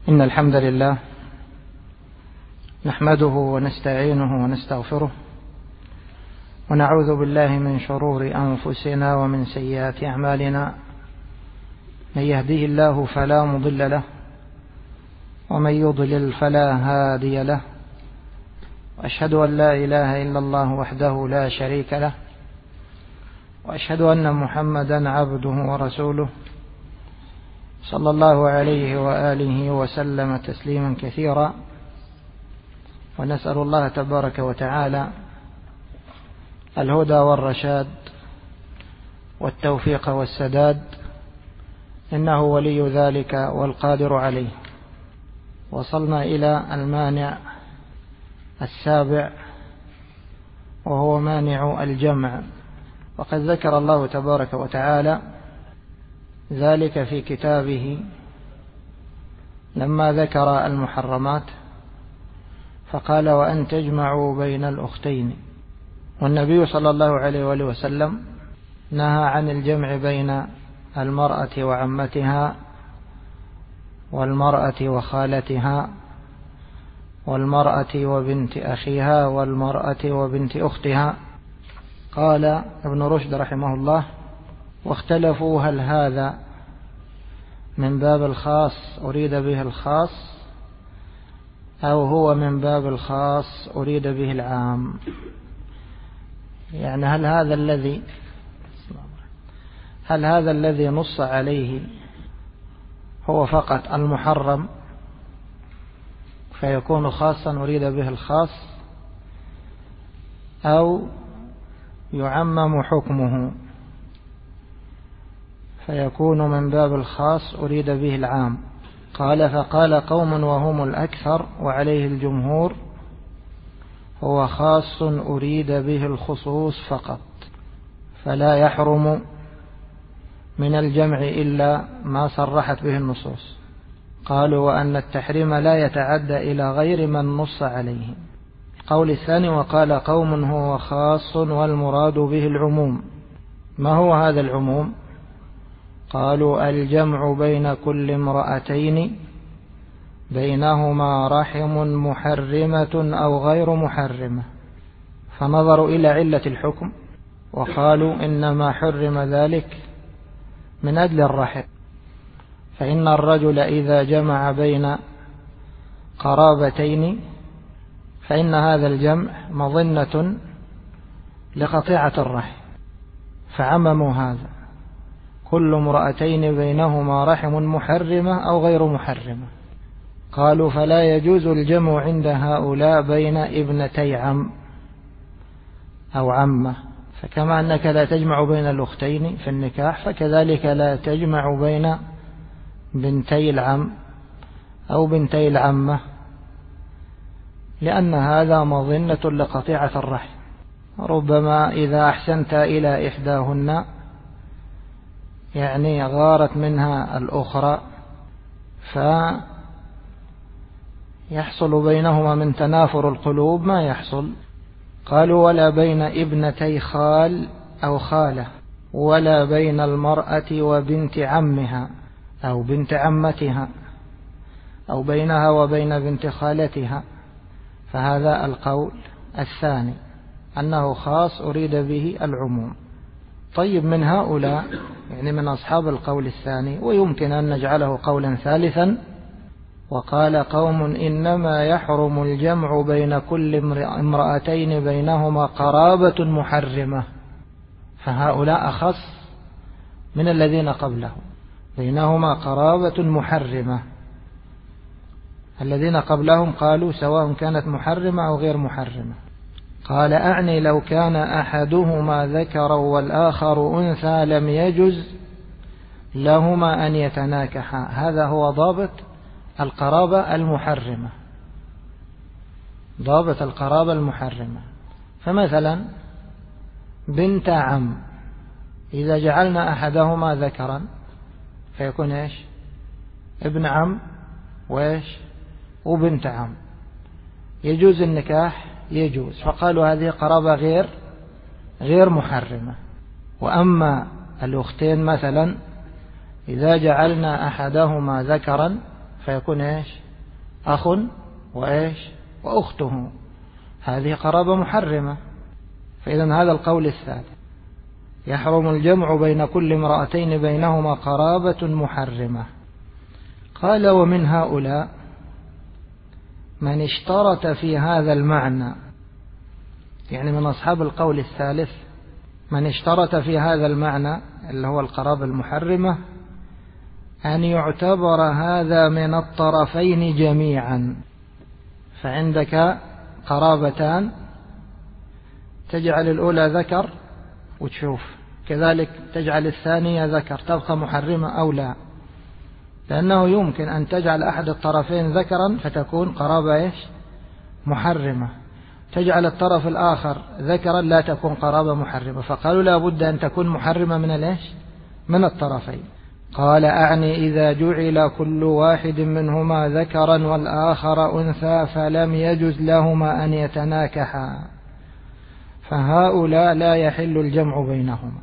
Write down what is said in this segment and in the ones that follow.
إن الحمد لله نحمده ونستعينه ونستغفره ونعوذ بالله من شرور أنفسنا ومن سيئات أعمالنا. من يهديه الله فلا مضل له ومن يضلل فلا هادي له، وأشهد أن لا إله إلا الله وحده لا شريك له، وأشهد أن محمدا عبده ورسوله صلى الله عليه وآله وسلم تسليما كثيرا. ونسأل الله تبارك وتعالى الهدى والرشاد والتوفيق والسداد، إنه ولي ذلك والقادر عليه. وصلنا إلى المانع السابع وهو مانع الجمع، وقد ذكر الله تبارك وتعالى ذلك في كتابه لما ذكر المحرمات، فقال: وأن تجمعوا بين الأختين. والنبي صلى الله عليه وآله وسلم نهى عن الجمع بين المرأة وعمتها والمرأة وخالتها والمرأة وبنت أخيها والمرأة وبنت أختها. قال ابن رشد رحمه الله: واختلفوا هل هذا من باب الخاص أريد به الخاص أو هو من باب الخاص أريد به العام. يعني هل هذا الذي نص عليه هو فقط المحرم فيكون خاصا أريد به الخاص، أو يعمم حكمه فيكون من باب الخاص أريد به العام. قال: فقال قوم وهم الأكثر وعليه الجمهور: هو خاص أريد به الخصوص فقط، فلا يحرم من الجمع إلا ما صرحت به النصوص. قالوا: وأن التحريم لا يتعدى إلى غير من نص عليه. القول الثاني: وقال قوم هو خاص والمراد به العموم. ما هو هذا العموم؟ قالوا: الجمع بين كل امرأتين بينهما رحم محرمة أو غير محرمة. فنظروا إلى علة الحكم وقالوا: إنما حرم ذلك من أجل الرحم، فإن الرجل إذا جمع بين قرابتين فإن هذا الجمع مظنة لقطيعة الرحم، فعمموا هذا: كل امرأتين بينهما رحم محرمة أو غير محرمة. قالوا: فلا يجوز الجمع عند هؤلاء بين ابنتي عم أو عمة، فكما أنك لا تجمع بين الأختين في النكاح فكذلك لا تجمع بين بنتي العم أو بنتي العمة، لأن هذا مظنة لقطيعة الرحم. ربما إذا أحسنت إلى إحداهن يعني غارت منها الأخرى فيحصل بينهما من تنافر القلوب ما يحصل. قالوا: ولا بين ابنتي خال أو خالة، ولا بين المرأة وبنت عمها أو بنت عمتها، أو بينها وبين بنت خالتها. فهذا القول الثاني أنه خاص أريد به العموم. طيب، من هؤلاء يعني من أصحاب القول الثاني، ويمكن أن نجعله قولا ثالثا: وقال قوم إنما يحرم الجمع بين كل امرأتين بينهما قرابة محرمة. فهؤلاء أخص من الذين قبلهم، بينهما قرابة محرمة. الذين قبلهم قالوا سواء كانت محرمة أو غير محرمة. قال: أعني لو كان أحدهما ذكرا والآخر أنثى لم يجز لهما أن يتناكحا. هذا هو ضابط القرابة المحرمة، ضابط القرابة المحرمة. فمثلا بنت عم، إذا جعلنا أحدهما ذكرا فيكون إيش؟ ابن عم وإيش؟ وبنت عم. يجوز النكاح؟ يجوز. فقالوا هذه قرابة غير محرمة. وأما الأختين مثلا إذا جعلنا أحدهما ذكرا فيكون إيش؟ أخ وإيش؟ وأخته، هذه قرابة محرمة. فإذا هذا القول الثالث، يحرم الجمع بين كل امرأتين بينهما قرابة محرمة. قال ومن هؤلاء من اشترط في هذا المعنى، يعني من أصحاب القول الثالث من اشترط في هذا المعنى اللي هو القرابة المحرمة أن يعتبر هذا من الطرفين جميعا. فعندك قرابتان تجعل الأولى ذكر وتشوف، كذلك تجعل الثانية ذكر، تبقى محرمة أو لا؟ لأنه يمكن أن تجعل أحد الطرفين ذكرا فتكون قرابة إيش؟ محرمة، تجعل الطرف الآخر ذكرا لا تكون قرابة محرمة. فقالوا لا بد أن تكون محرمة من الإيش؟ من الطرفين. قال أعني إذا جعل كل واحد منهما ذكرا والآخر أنثى فلم يجز لهما أن يتناكحا، فهؤلاء لا يحل الجمع بينهما.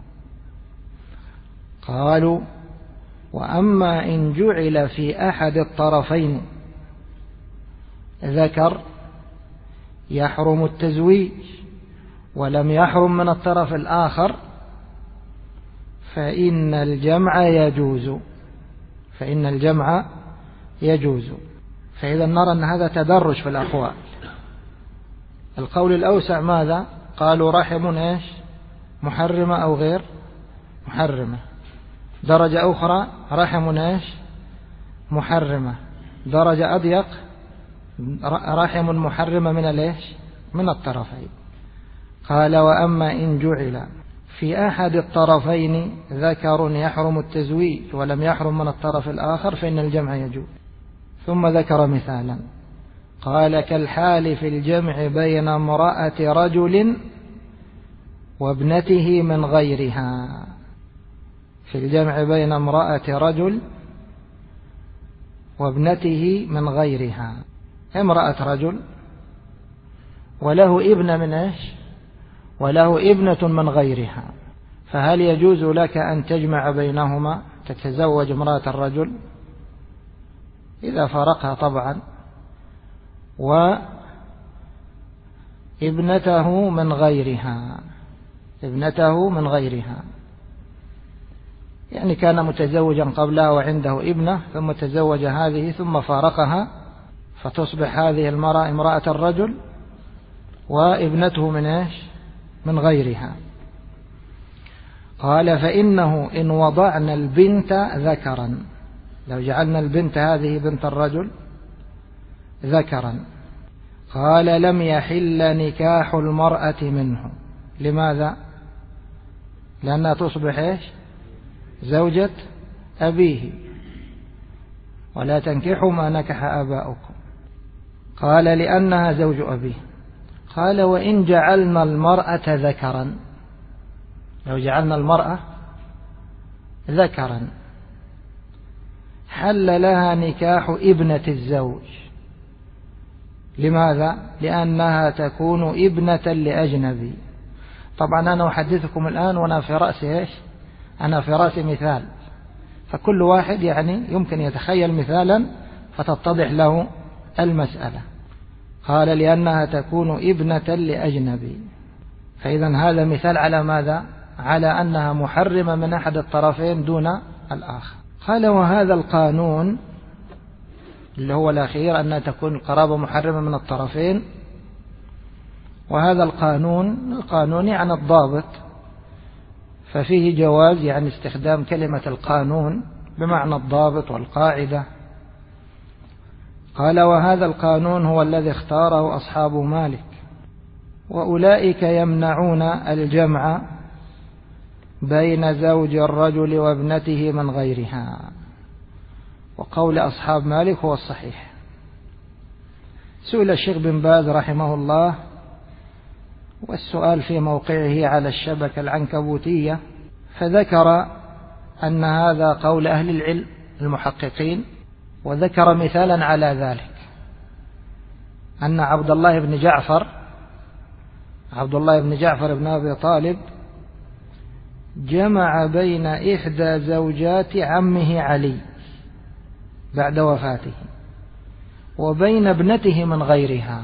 قالوا وأما إن جعل في أحد الطرفين ذكر يحرم التزويج ولم يحرم من الطرف الآخر فإن الجمع يجوز. فإذا نرى أن هذا تدرج في الأقوال. القول الأوسع ماذا؟ قالوا رحم إيش؟ محرمة أو غير محرمة. درجة أخرى رحم إيش؟ محرمة. درجة أضيق رحم محرمة من الإيش؟ من الطرفين. قال وأما إن جعل في أحد الطرفين ذكر يحرم التزويج ولم يحرم من الطرف الآخر فإن الجمع يجوز. ثم ذكر مثالا قال كالحال في الجمع بين امرأة رجل وابنته من غيرها. في الجمع بين امرأة رجل وابنته من غيرها، امرأة رجل وله ابن من إيش؟ وله ابنة من غيرها، فهل يجوز لك أن تجمع بينهما تتزوج امرأة الرجل إذا فارقها طبعا وابنته من غيرها، ابنته من غيرها، يعني كان متزوجا قبلها وعنده ابنة ثم تزوج هذه ثم فارقها فتصبح هذه المرأة امرأة الرجل وابنته من إيش؟ من غيرها. قال فإنه إن وضعنا البنت ذكرا، لو جعلنا البنت هذه بنت الرجل ذكرا، قال لم يحل نكاح المرأة منه. لماذا؟ لأنها تصبح إيش؟ زوجة أبيه، ولا تنكحوا ما نكح آباؤكم. قال لأنها زوج أبيه. قال وإن جعلنا المرأة ذكرا، لو جعلنا المرأة ذكرا حل لها نكاح ابنة الزوج. لماذا؟ لأنها تكون ابنة لأجنبي. طبعا أنا أحدثكم الآن وأنا في رأسي إيش؟ أنا في رأسي مثال، فكل واحد يعني يمكن يتخيل مثالا فتتضح له المسألة. قال لأنها تكون ابنة لأجنبي، فإذا هذا مثال على ماذا؟ على أنها محرمة من أحد الطرفين دون الآخر. قال وهذا القانون اللي هو الأخير أنها تكون القرابة محرمة من الطرفين، وهذا القانون يعني الضابط، ففيه جواز يعني استخدام كلمة القانون بمعنى الضابط والقاعدة. قال وهذا القانون هو الذي اختاره أصحاب مالك، وأولئك يمنعون الجمع بين زوج الرجل وابنته من غيرها، وقول أصحاب مالك هو الصحيح. سئل الشيخ بن باز رحمه الله، والسؤال في موقعه على الشبكة العنكبوتية، فذكر أن هذا قول أهل العلم المحققين، وذكر مثالا على ذلك أن عبد الله بن جعفر بن أبي طالب جمع بين إحدى زوجات عمه علي بعد وفاته، وبين ابنته من غيرها.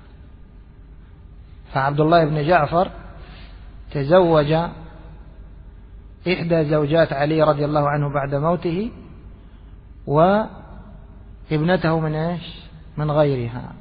فعبد الله بن جعفر تزوج إحدى زوجات علي رضي الله عنه بعد موته، وابنته من إيش؟ من غيرها،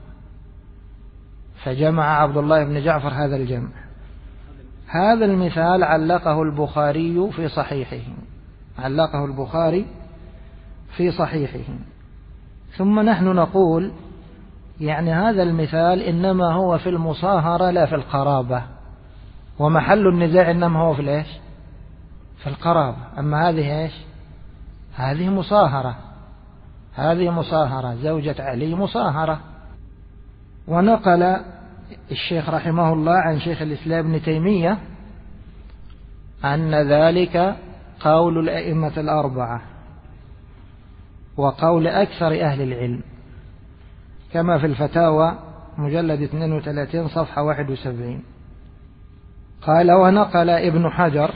فجمع عبد الله بن جعفر هذا الجمع. هذا المثال علقه البخاري في صحيحه، علقه البخاري في صحيحه. ثم نحن نقول يعني هذا المثال إنما هو في المصاهرة لا في القرابة، ومحل النزاع إنما هو في الإيش؟ في القرابة. أما هذه إيش؟ هذه مصاهرة، هذه مصاهرة، زوجة علي مصاهرة. ونقل الشيخ رحمه الله عن شيخ الإسلام ابن تيمية أن ذلك قول الأئمة الأربعة وقول أكثر أهل العلم، كما في الفتاوى مجلد 32 صفحة 71. قال: ونقل ابن حجر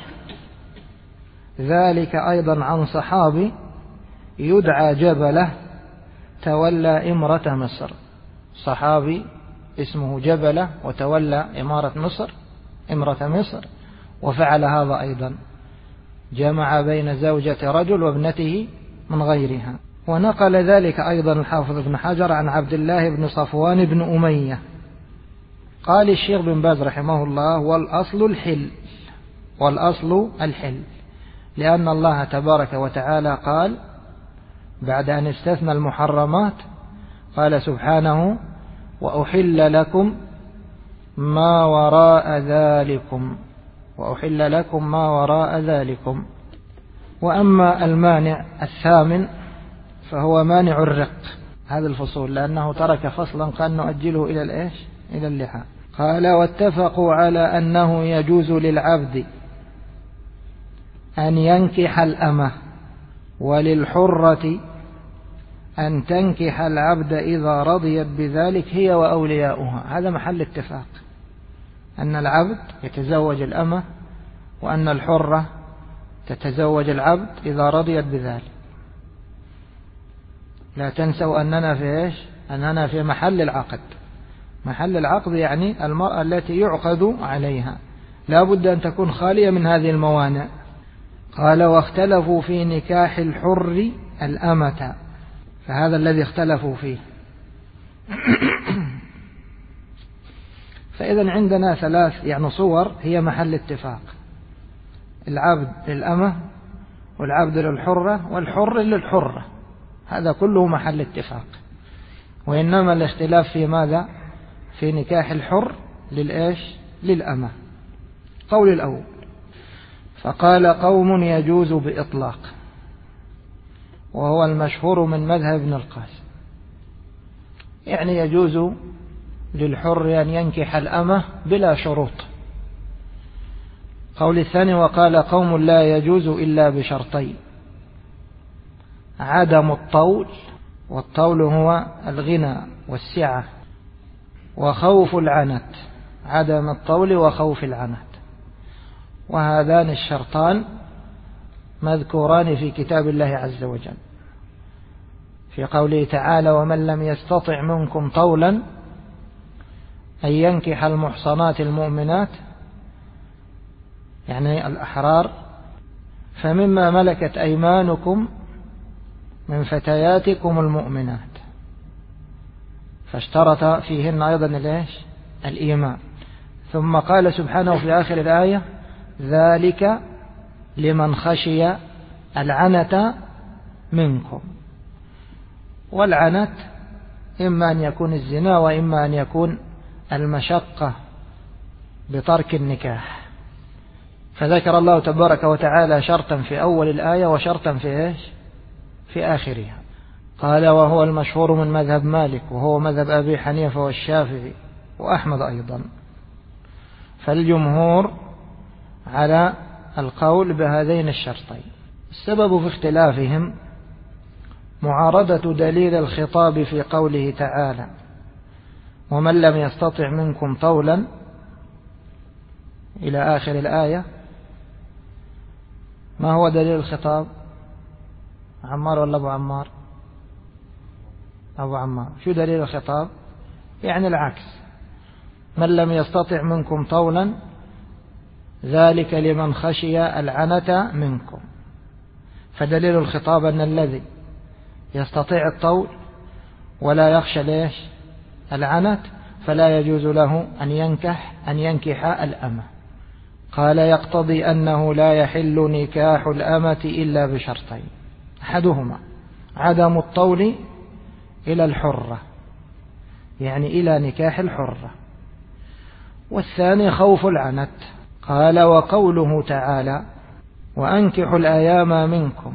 ذلك أيضا عن صحابي يدعى جبلة تولى إمرة مصر. صحابي اسمه جبلة وتولى إمرة مصر، وفعل هذا أيضا، جمع بين زوجة رجل وابنته من غيرها. ونقل ذلك أيضا الحافظ ابن حجر عن عبد الله بن صفوان بن أمية. قال الشيخ بن باز رحمه الله: والأصل الحل، لأن الله تبارك وتعالى قال بعد أن استثنى المحرمات، قال سبحانه: وأحل لكم ما وراء ذلكم. وأما المانع الثامن فهو مانع الرق. هذا الفصول لأنه ترك فصلا قال نؤجله إلى اللحى. قال: واتفقوا على أنه يجوز للعبد أن ينكح الأمة، وللحرة أن تنكح العبد إذا رضيت بذلك هي وأولياؤها. هذا محل اتفاق، أن العبد يتزوج الأمة، وأن الحرة تتزوج العبد إذا رضيت بذلك. لا تنسوا أننا في محل العقد. محل العقد يعني المرأة التي يعقد عليها لا بد أن تكون خالية من هذه الموانع. قال: واختلفوا في نكاح الحر الأمة، فهذا الذي اختلفوا فيه. فإذا عندنا ثلاث صور هي محل اتفاق: العبد للأمة، والعبد للحرة، والحر للحرة. هذا كله محل اتفاق. وإنما الاختلاف في ماذا؟ في نكاح الحر للأمة. قول الأول: فقال قوم يجوز بإطلاق، وهو المشهور من مذهب ابن القاسم، يعني يجوز للحر أن ينكح الأمة بلا شروط. قول الثاني: وقال قوم لا يجوز إلا بشرطين: عدم الطول، والطول هو الغنى والسعة، وخوف العنت. عدم الطول وخوف العنت، وهذان الشرطان مذكوران في كتاب الله عز وجل في قوله تعالى: ومن لم يستطع منكم طولا أن ينكح المحصنات المؤمنات، يعني الأحرار، فمما ملكت أيمانكم من فتياتكم المؤمنات. فاشترط فيهن أيضا الإيمان. ثم قال سبحانه في آخر الآية: ذلك لمن خشي العنة منكم. والعنت إما أن يكون الزنا، وإما أن يكون المشقة بترك النكاح. فذكر الله تبارك وتعالى شرطا في أول الآية وشرطا في آخرها. قال: وهو المشهور من مذهب مالك، وهو مذهب أبي حنيفة والشافعي وأحمد أيضا. فالجمهور على القول بهذين الشرطين. السبب في اختلافهم معارضة دليل الخطاب في قوله تعالى: ومن لم يستطع منكم طولا، إلى آخر الآية. ما هو دليل الخطاب؟ عمار ولا أبو عمار؟ أبو عمار. شو دليل الخطاب؟ يعني العكس، من لم يستطع منكم طولا ذلك لمن خشي العنة منكم. فدليل الخطاب أن الذي يستطيع الطول ولا يخشى ليش العنة فلا يجوز له أن ينكح الأمة. قال يقتضي أنه لا يحل نكاح الأمة إلا بشرطين، أحدهما عدم الطول إلى الحرة، يعني إلى نكاح الحرة، والثاني خوف العنت. قال وقوله تعالى وأنكحوا الأيام منكم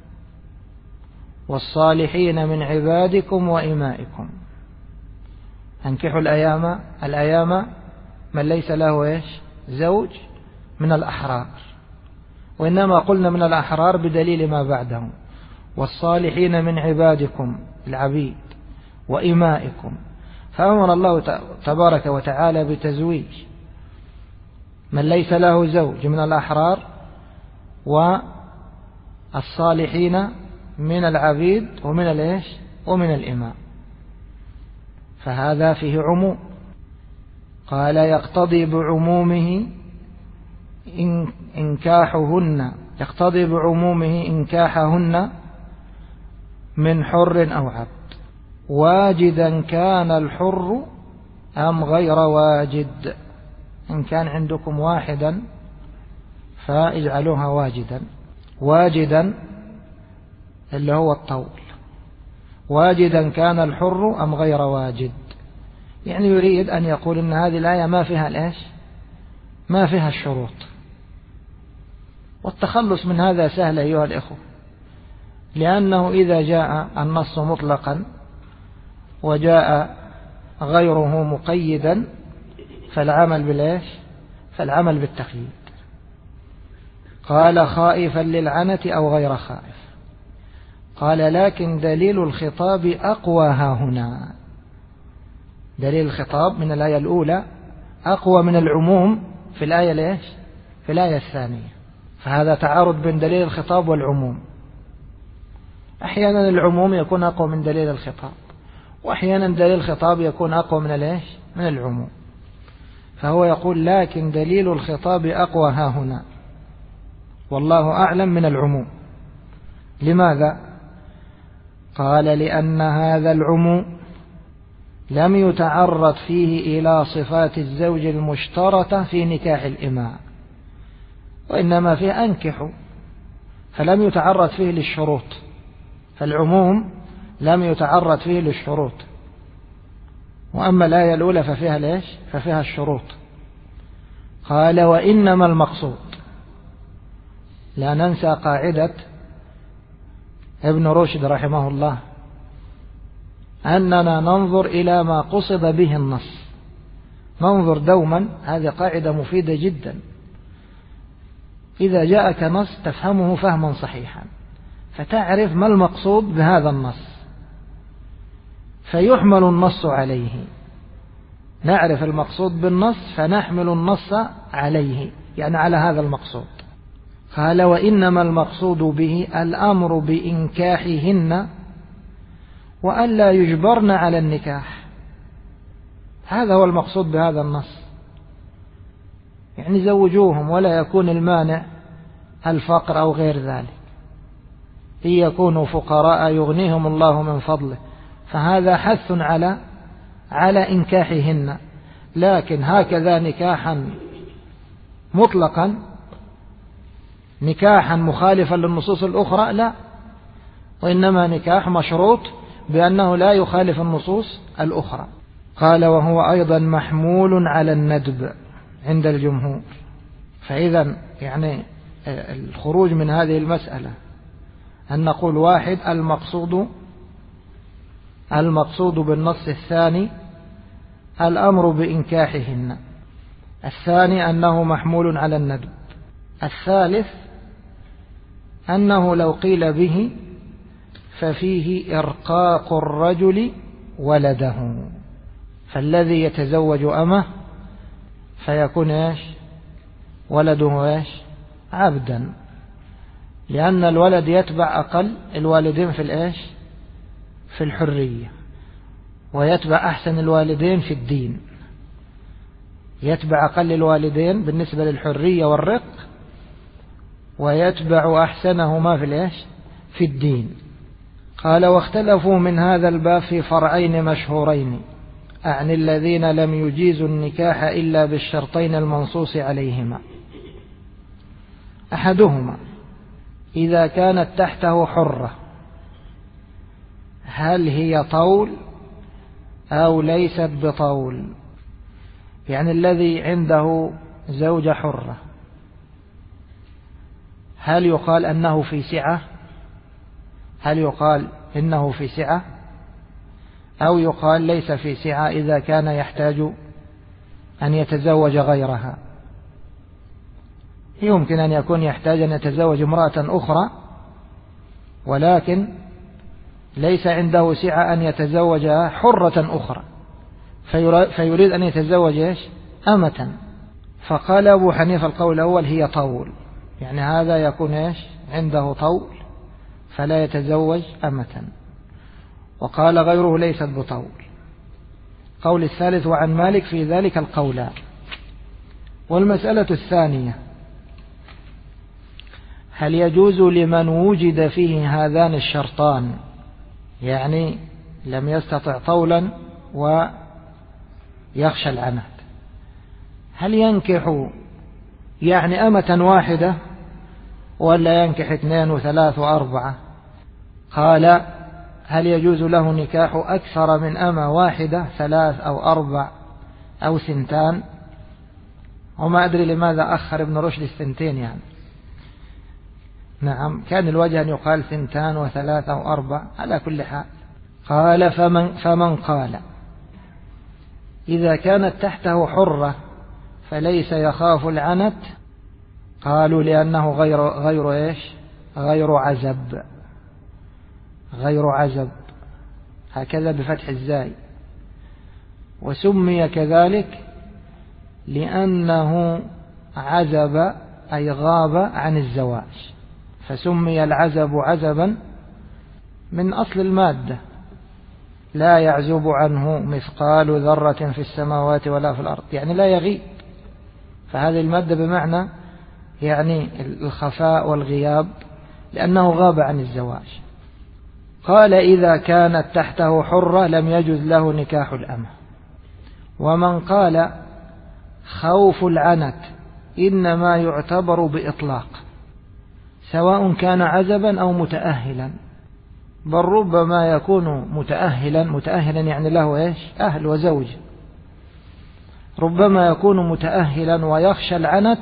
والصالحين من عبادكم وإمائكم. أنكحوا الأيام من ليس له زوج من الأحرار، وإنما قلنا من الأحرار بدليل ما بعده، والصالحين من عبادكم العبيد وإمائكم. فأمر الله تبارك وتعالى بتزويج من ليس له زوج من الأحرار والصالحين من العبيد ومن الإماء، فهذا فيه عموم. قال يقتضي بعمومه إنكاحهن من حر أو عبد، واجدا كان الحر أم غير واجد. إن كان عندكم واحدا فاجعلوها واجدا اللي هو الطول، واجدا كان الحر أم غير واجد. يعني يريد أن يقول إن هذه الآية ما فيها الشروط. والتخلص من هذا سهل أيها الإخوة، لأنه إذا جاء النص مطلقا وجاء غيره مقيدا فالعمل بالتقييد. قال خائفا للعنة أو غير خائف. قال لكن دليل الخطاب أقوى هنا. دليل الخطاب من الآية الأولى أقوى من العموم في الآية الثانية. فهذا تعارض بين دليل الخطاب والعموم. أحيانا العموم يكون أقوى من دليل الخطاب، وأحيانا دليل الخطاب يكون أقوى من العموم. فهو يقول لكن دليل الخطاب أقوى هنا والله أعلم من العموم. لماذا؟ قال لأن هذا العموم لم يتعرض فيه إلى صفات الزوج المشترطة في نكاح الإماء، وإنما فيه أنكحوا، فلم يتعرض فيه للشروط. فالعموم لم يتعرض فيه للشروط، وأما الآية الأولى ففيها الشروط. قال وإنما المقصود، لا ننسى قاعدة ابن رشد رحمه الله أننا ننظر إلى ما قصد به النص. ننظر دوما، هذه قاعدة مفيدة جدا. إذا جاءك نص تفهمه فهما صحيحا، فتعرف ما المقصود بهذا النص، فيحمل النص عليه. نعرف المقصود بالنص فنحمل النص عليه، يعني على هذا المقصود. قال وإنما المقصود به الأمر بإنكاحهن وألا يجبرن على النكاح. هذا هو المقصود بهذا النص، يعني زوجوهم ولا يكون المانع الفقر أو غير ذلك. إن يكونوا فقراء يغنيهم الله من فضله، فهذا حث على إنكاحهن. لكن هكذا نكاحا مطلقا، نكاحا مخالفا للنصوص الأخرى، لا، وإنما نكاح مشروط بأنه لا يخالف النصوص الأخرى. قال وهو أيضا محمول على الندب عند الجمهور. فإذا يعني الخروج من هذه المسألة أن نقول واحد المقصود بالنص الثاني الأمر بإنكاحهن، الثاني أنه محمول على الندب، الثالث أنه لو قيل به ففيه إرقاق الرجل ولده، فالذي يتزوج أمه فيكون ولده عبدا، لأن الولد يتبع أقل الوالدين في الحرية. ويتبع أحسن الوالدين في الدين، يتبع أقل الوالدين بالنسبة للحرية والرق، ويتبع أحسنهما في الدين. قال واختلفوا من هذا الباب في فرعين مشهورين، أعني الذين لم يجيزوا النكاح إلا بالشرطين المنصوص عليهما. أحدهما إذا كانت تحته حرة، هل هي طول أو ليست بطول؟ يعني الذي عنده زوجة حرة هل يقال أنه في سعة؟ هل يقال إنه في سعة أو يقال ليس في سعة إذا كان يحتاج أن يتزوج غيرها؟ يمكن أن يكون يحتاج أن يتزوج امرأة أخرى ولكن ليس عنده سعة أن يتزوج حرة أخرى، فيريد أن يتزوج أمة. فقال أبو حنيفة القول الأول هي طول، يعني هذا يكون عنده طول فلا يتزوج أمة. وقال غيره ليست بطول. قول الثالث وعن مالك في ذلك القولان. والمسألة الثانية هل يجوز لمن وجد فيه هذان الشرطان، يعني لم يستطع طولا ويخشى العنت، هل ينكح يعني أمة واحدة ولا ينكح 2 و3 و4؟ قال هل يجوز له نكاح أكثر من أمة واحدة، 3 أو 4 أو 2؟ وما أدري لماذا أخر ابن رشد 2 يعني. نعم كان الوجه أن يقال 2 و3 أو 4 على كل حال. قال فمن قال إذا كانت تحته حرة فليس يخاف العنت، قالوا لأنه غير عزب، غير عزب هكذا بفتح الزاي. وسمي كذلك لأنه عزب أي غاب عن الزواج، فسمي العزب عزبا من أصل المادة، لا يعزب عنه مثقال ذرة في السماوات ولا في الأرض، يعني لا يغيب. فهذه المادة بمعنى يعني الخفاء والغياب، لأنه غاب عن الزواج. قال إذا كانت تحته حرة لم يجوز له نكاح الأمة. ومن قال خوف العنت إنما يعتبر بإطلاق، سواء كان عزبا أو متأهلا، بل ربما يكون متأهلا يعني له أهل وزوج، ربما يكون متأهلا ويخشى العنت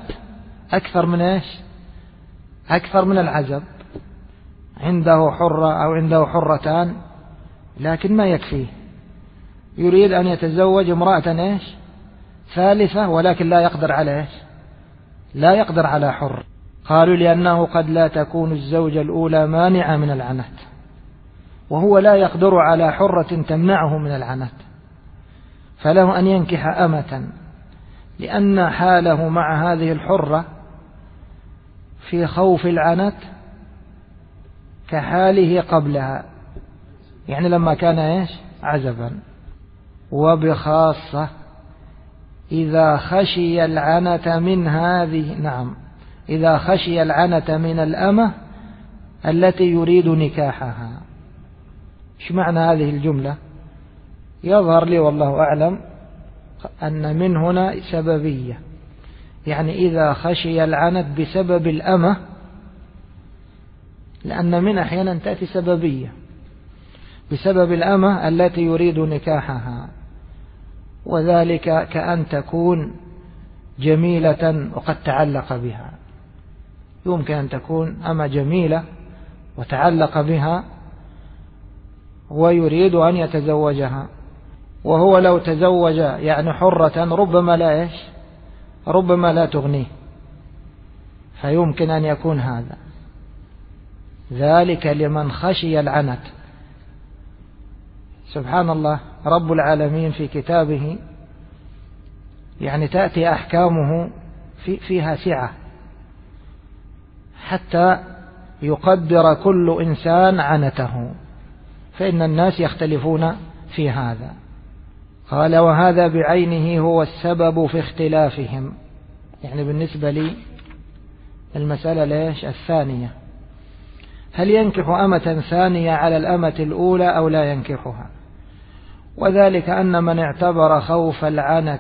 أكثر من العزب، عنده حرة أو عنده حرتان لكن ما يكفيه، يريد أن يتزوج امرأة ثالثة ولكن لا يقدر على حر. قالوا لأنه قد لا تكون الزوجة الأولى مانعة من العنت، وهو لا يقدر على حرة تمنعه من العنت، فله أن ينكح أمة، لأن حاله مع هذه الحرة في خوف العنت كحاله قبلها، يعني لما كان عزبا. وبخاصة إذا خشي العنت من إذا خشي العنت من الأمة التي يريد نكاحها. إيش معنى هذه الجملة؟ يظهر لي والله أعلم أن من هنا سببية، يعني إذا خشي العنت بسبب الأمة، لأن من أحيانا تأتي سببية بسبب الأمة التي يريد نكاحها، وذلك كأن تكون جميلة وقد تعلق بها. يمكن أن تكون أمة جميلة وتعلق بها ويريد أن يتزوجها، وهو لو تزوج يعني حرة ربما لا تغنيه، فيمكن أن يكون هذا ذلك لمن خشي العنت. سبحان الله، رب العالمين في كتابه يعني تأتي أحكامه فيها سعة حتى يقدر كل إنسان عنته، فإن الناس يختلفون في هذا. قال وهذا بعينه هو السبب في اختلافهم، يعني بالنسبة لي المسألة ليش الثانية، هل ينكح أمة ثانية على الأمة الأولى أو لا ينكحها؟ وذلك أن من اعتبر خوف العنة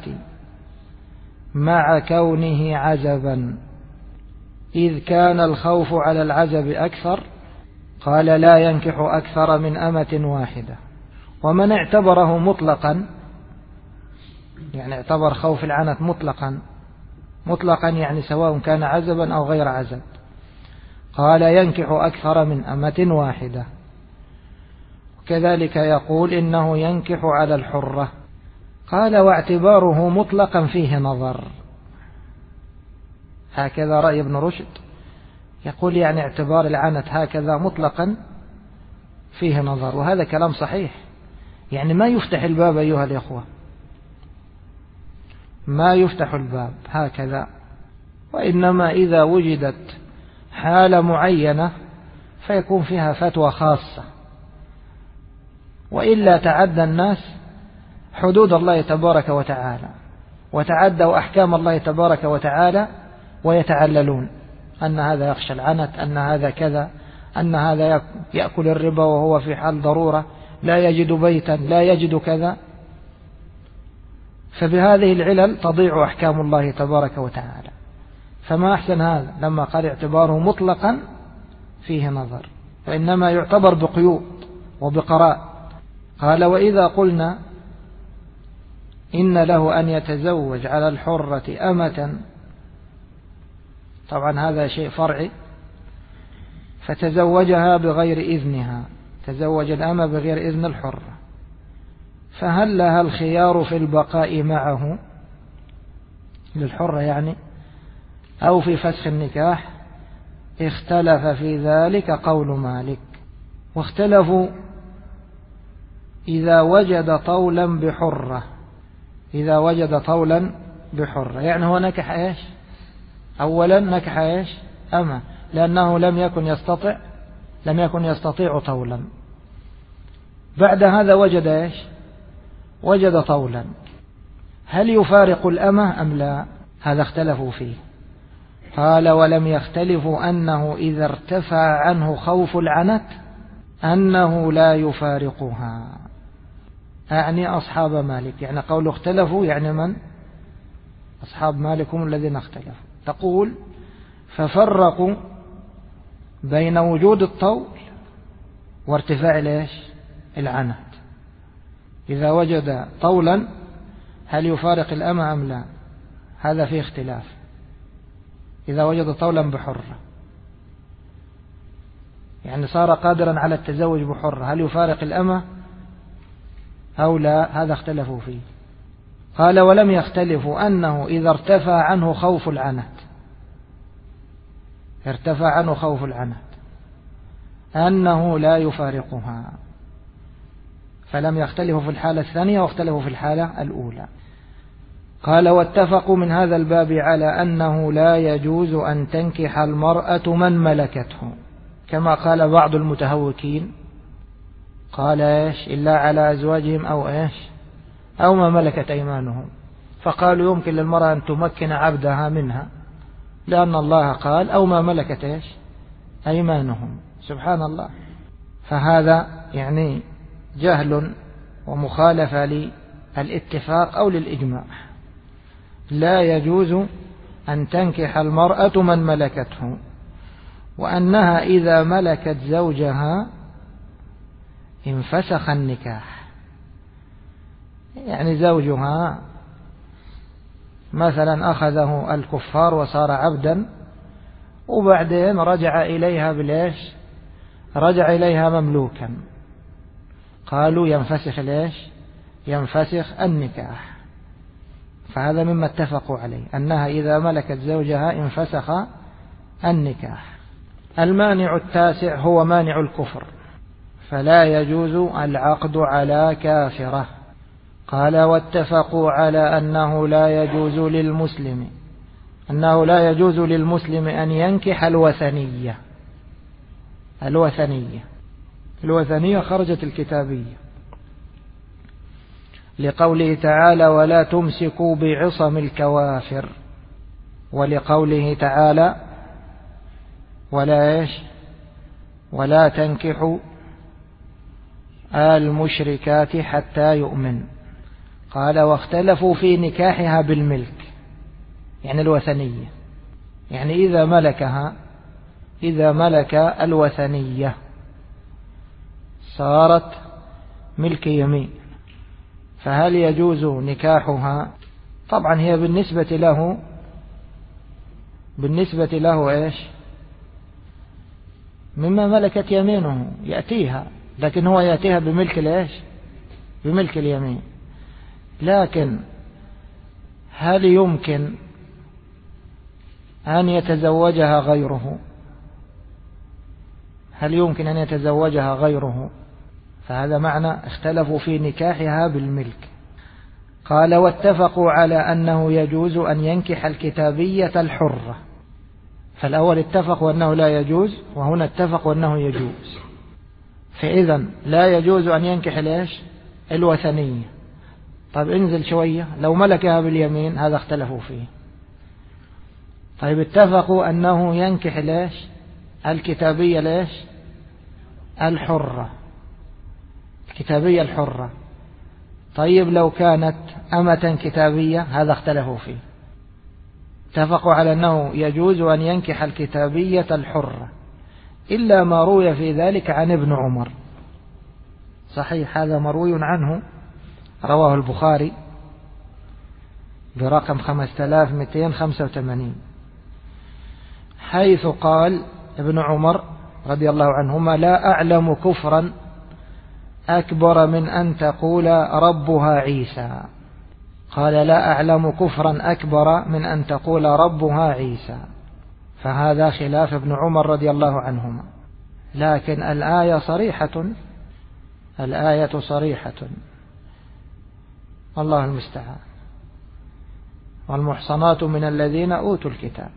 مع كونه عزبا إذ كان الخوف على العزب أكثر قال لا ينكح أكثر من أمة واحدة. ومن اعتبره مطلقا، يعني اعتبر خوف العنة مطلقا يعني سواء كان عزبا أو غير عزب، قال ينكح أكثر من أمة واحدة. كذلك يقول إنه ينكح على الحرة. قال واعتباره مطلقا فيه نظر. هكذا رأي ابن رشد، يقول يعني اعتبار العنة هكذا مطلقا فيه نظر، وهذا كلام صحيح. يعني ما يفتح الباب أيها الإخوة، ما يفتح الباب هكذا، وإنما إذا وجدت حالة معينة فيكون فيها فتوى خاصة، وإلا تعدى الناس حدود الله تبارك وتعالى وتعدوا أحكام الله تبارك وتعالى ويتعللون أن هذا يخشى العنت، أن هذا كذا، أن هذا يأكل الربا وهو في حال ضرورة، لا يجد بيتا، لا يجد كذا. فبهذه العلل تضيع أحكام الله تبارك وتعالى. فما أحسن هذا لما قال اعتباره مطلقا فيه نظر، وإنما يعتبر بقيود وبقراء. قال وإذا قلنا إن له أن يتزوج على الحرة أمة، طبعا هذا شيء فرعي، فتزوجها بغير إذنها، تزوج الأمة بغير إذن الحرة، فهل لها الخيار في البقاء معه للحرة يعني أو في فسخ النكاح؟ اختلف في ذلك قول مالك، واختلفوا إذا وجد طولا بحرة. إذا وجد طولا بحرة يعني هو نكح إيش؟ أولا نكح إيش؟ أما لأنه لم يكن يستطيع طولا. بعد هذا وجد إيش؟ وجد طولا، هل يفارق الأمة أم لا؟ هذا اختلفوا فيه. قال ولم يختلفوا أنه إذا ارتفع عنه خوف العنت أنه لا يفارقها، أعني أصحاب مالك. يعني قول اختلفوا يعني من؟ أصحاب مالك هم الذين اختلفوا. تقول ففرقوا بين وجود الطول وارتفاع ليش؟ العنت. إذا وجد طولا هل يفارق الأمة أم لا؟ هذا فيه اختلاف. إذا وجد طولا بحرة يعني صار قادرا على التزوج بحرة، هل يفارق الأمة أو لا؟ هذا اختلفوا فيه. قال ولم يختلفوا أنه إذا ارتفع عنه خوف العنت، ارتفع عنه خوف العنت أنه لا يفارقها، فلم يختلفوا في الحالة الثانية واختلفوا في الحالة الأولى. قال واتفقوا من هذا الباب على أنه لا يجوز أن تنكح المرأة من ملكته، كما قال بعض المتهوكين، قال إيش؟ إلا على أزواجهم أو إيش؟ أو ما ملكت أيمانهم. فقالوا يمكن للمرأة أن تمكن عبدها منها، لأن الله قال أو ما ملكت إيش؟ أيمانهم. سبحان الله. فهذا يعني جهل ومخالفة للاتفاق أو للإجماع. لا يجوز أن تنكح المرأة من ملكته، وأنها إذا ملكت زوجها انفسخ النكاح. يعني زوجها مثلا أخذه الكفار وصار عبدا، وبعدين رجع إليها بالإيش؟ رجع إليها مملوكا، قالوا ينفسخ الإيش؟ ينفسخ النكاح. فهذا مما اتفقوا عليه، أنها إذا ملكت زوجها انفسخ النكاح. المانع التاسع هو مانع الكفر، فلا يجوز العقد على كافرة. قال واتفقوا على أنه لا يجوز للمسلم أن ينكح الوثنية. الوثنية خرجت الكتابية، لقوله تعالى ولا تمسكوا بعصم الكوافر، ولقوله تعالى ولا تنكحوا المشركات حتى يؤمن. قال واختلفوا في نكاحها بالملك، يعني الوثنية، يعني إذا ملك الوثنية صارت ملك يمين، فهل يجوز نكاحها؟ طبعا هي بالنسبة له مما ملكت يمينه يأتيها، لكن هو يأتيها بملك اليمين. لكن هل يمكن أن يتزوجها غيره؟ فهذا معنى اختلفوا في نكاحها بالملك. قال واتفقوا على أنه يجوز أن ينكح الكتابية الحرة. فالأول اتفقوا أنه لا يجوز، وهنا اتفقوا أنه يجوز. فإذا لا يجوز أن ينكح الوثنية. طيب انزل شوية، لو ملكها باليمين هذا اختلفوا فيه. طيب اتفقوا أنه ينكح الكتابية الحرة. طيب لو كانت أمة كتابية هذا اختلفوا فيه. اتفقوا على أنه يجوز أن ينكح الكتابية الحرة إلا ما روي في ذلك عن ابن عمر. صحيح هذا مروي عنه، رواه البخاري برقم 5285، حيث قال ابن عمر رضي الله عنهما لا أعلم كفرا أكبر من أن تقول ربها عيسى. قال لا أعلم كفرا أكبر من أن تقول ربها عيسى. فهذا خلاف ابن عمر رضي الله عنهما. لكن الآية صريحة والله المستعان. والمحصنات من الذين أوتوا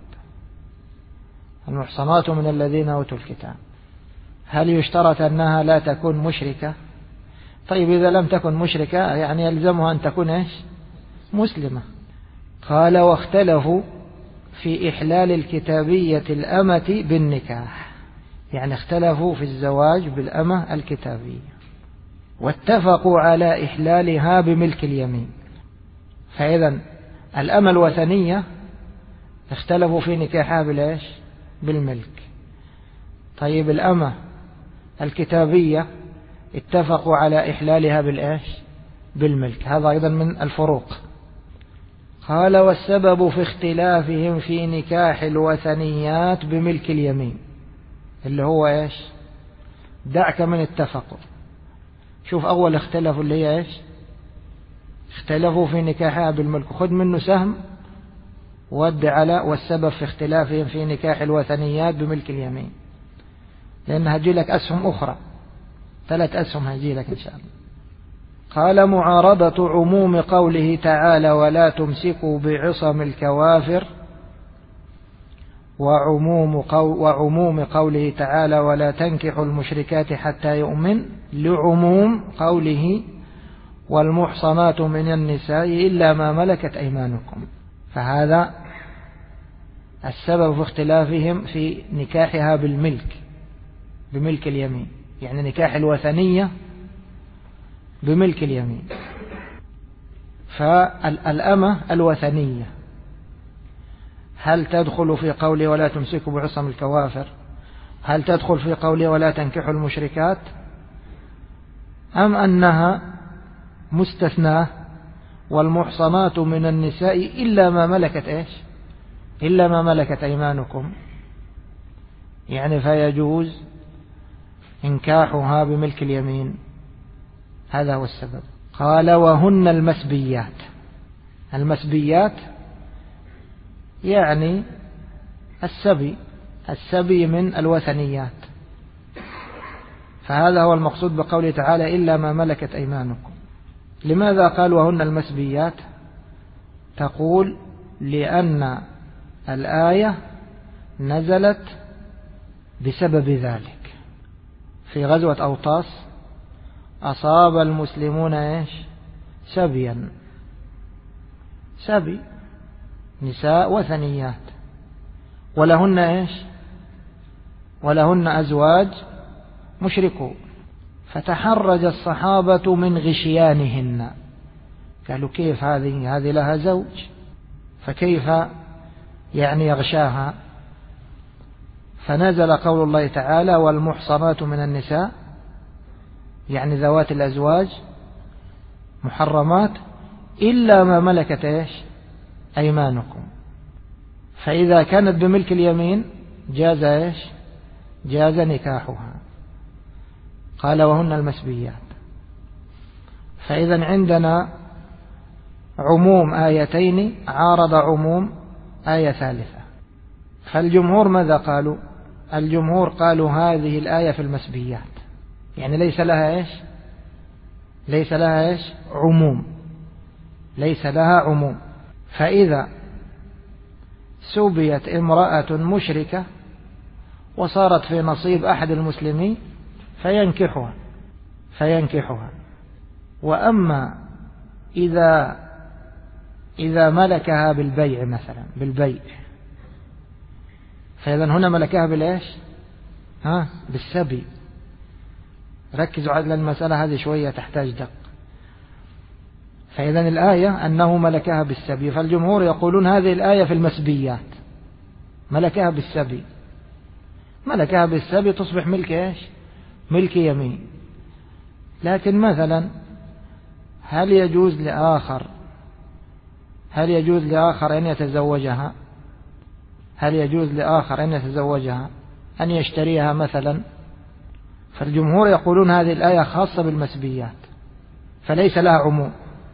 الكتاب. هل يشترط أنها لا تكون مشركة؟ طيب إذا لم تكن مشركة يعني يلزمها أن تكون مسلمة. قال واختلفوا في إحلال الكتابية الأمة بالنكاح، يعني اختلفوا في الزواج بالأمة الكتابية، واتفقوا على إحلالها بملك اليمين. فإذا الأمة الوثنية اختلفوا في نكاحها بالملك. طيب الأمة الكتابية اتفقوا على إحلالها بالملك. هذا أيضا من الفروق. قال والسبب في اختلافهم في نكاح الوثنيات بملك اليمين اللي هو دعك من اتفقوا. شوف أول اختلفوا اللي هي اختلفوا في نكاحها بالملك، خذ منه سهم ود على والسبب في اختلافهم في نكاح الوثنيات بملك اليمين، لأن هجي لك أسهم أخرى، 3 أسهم هجي لك إن شاء الله. قال معارضة عموم قوله تعالى ولا تمسكوا بعصم الكوافر وعموم قوله تعالى ولا تنكحوا المشركات حتى يؤمن لعموم قوله والمحصنات من النساء إلا ما ملكت أيمانكم. فهذا السبب في اختلافهم في نكاحها بملك اليمين، يعني نكاح الوثنية بملك اليمين. فالأمة الوثنية هل تدخل في قوله ولا تمسكوا بعصم الكوافر؟ هل تدخل في قوله ولا تنكحوا المشركات؟ أم أنها مستثناة والمحصنات من النساء إلا ما ملكت أيمانكم، يعني فيجوز إنكاحها بملك اليمين. هذا هو السبب. قال وهن المسبيات يعني السبي من الوثنيات. فهذا هو المقصود بقوله تعالى إلا ما ملكت أيمانكم. لماذا قال وهن المسبيات؟ تقول لأن الآية نزلت بسبب ذلك. في غزوة أوطاس أصاب المسلمون سبيا، سبي، نساء وثنيات، ولهن إيش؟ ولهن أزواج مشركون. فتحرج الصحابة من غشيانهن، قالوا كيف هذه لها زوج، فكيف يعني يغشاها؟ فنزل قول الله تعالى والمحصنات من النساء، يعني ذوات الأزواج محرمات إلا ما ملكت إيش؟ أيمانكم. فإذا كانت بملك اليمين جاز إيش؟ جاز نكاحها. قال وهن المسبيات. فإذا عندنا عموم آيتين عارض عموم آية ثالثة. فالجمهور ماذا قالوا؟ الجمهور قالوا هذه الآية في المسبيات، يعني ليس لها إيش؟ ليس لها إيش؟ عموم، ليس لها عموم. فإذا سبيت امرأة مشركة وصارت في نصيب أحد المسلمين فينكحها. وأما إذا ملكها بالبيع مثلا، بالبيع، فإذا هنا ملكها بالإيش؟ بالسبي. ركزوا على المسألة هذه شوية تحتاج دق. فإذا الآية أنه ملكها بالسبي، فالجمهور يقولون هذه الآية في المسبيات، ملكها بالسبي. ملكها بالسبي تصبح ملك إيش؟ ملك يمين. لكن مثلا هل يجوز لآخر أن يتزوجها؟ هل يجوز لآخر أن يتزوجها، أن يشتريها مثلا؟ فالجمهور يقولون هذه الآية خاصة بالمسبيات فليس لها عموم.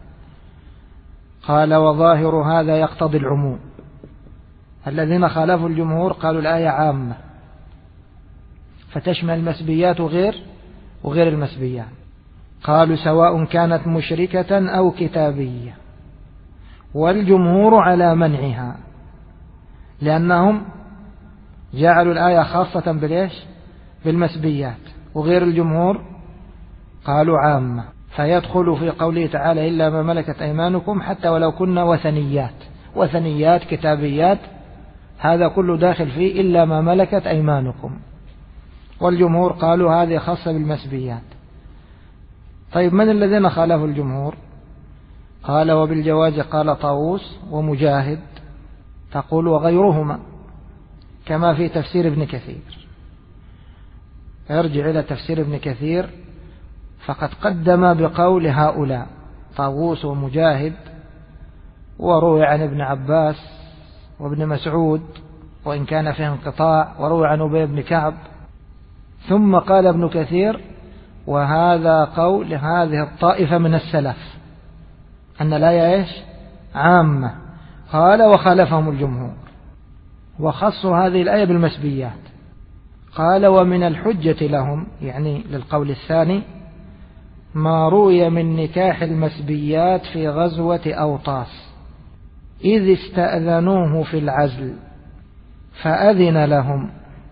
قال وظاهر هذا يقتضي العموم. الذين خالفوا الجمهور قالوا الآية عامة فتشمل المسبيات وغير المسبيات. قالوا سواء كانت مشركة أو كتابية، والجمهور على منعها لأنهم جعلوا الآية خاصة بالإيش؟ بالمسبيات، وغير الجمهور قالوا عامة، فيدخل في قوله تعالى إلا ما ملكت أيمانكم حتى ولو كنا وثنيات كتابيات، هذا كله داخل فيه إلا ما ملكت أيمانكم. والجمهور قالوا هذه خاصة بالمسبيات. طيب من الذين خالفوا الجمهور؟ قال وبالجواز قال طاووس ومجاهد، تقول وغيرهما، كما في تفسير ابن كثير. ارجع إلى تفسير ابن كثير فقد قدم بقول هؤلاء طاووس ومجاهد، وروي عن ابن عباس وابن مسعود وإن كان فيه انقطاع، وروي عن أبي بن كعب. ثم قال ابن كثير وهذا قول هذه الطائفة من السلف أن الآية إيش؟ عامة. قال وخالفهم الجمهور وخصوا هذه الآية بالمسبيات. قال ومن الحجة لهم، يعني للقول الثاني، ما روي من نكاح المسبيات في غزوة أوطاس إذ استأذنوه في العزل فأذن لهم.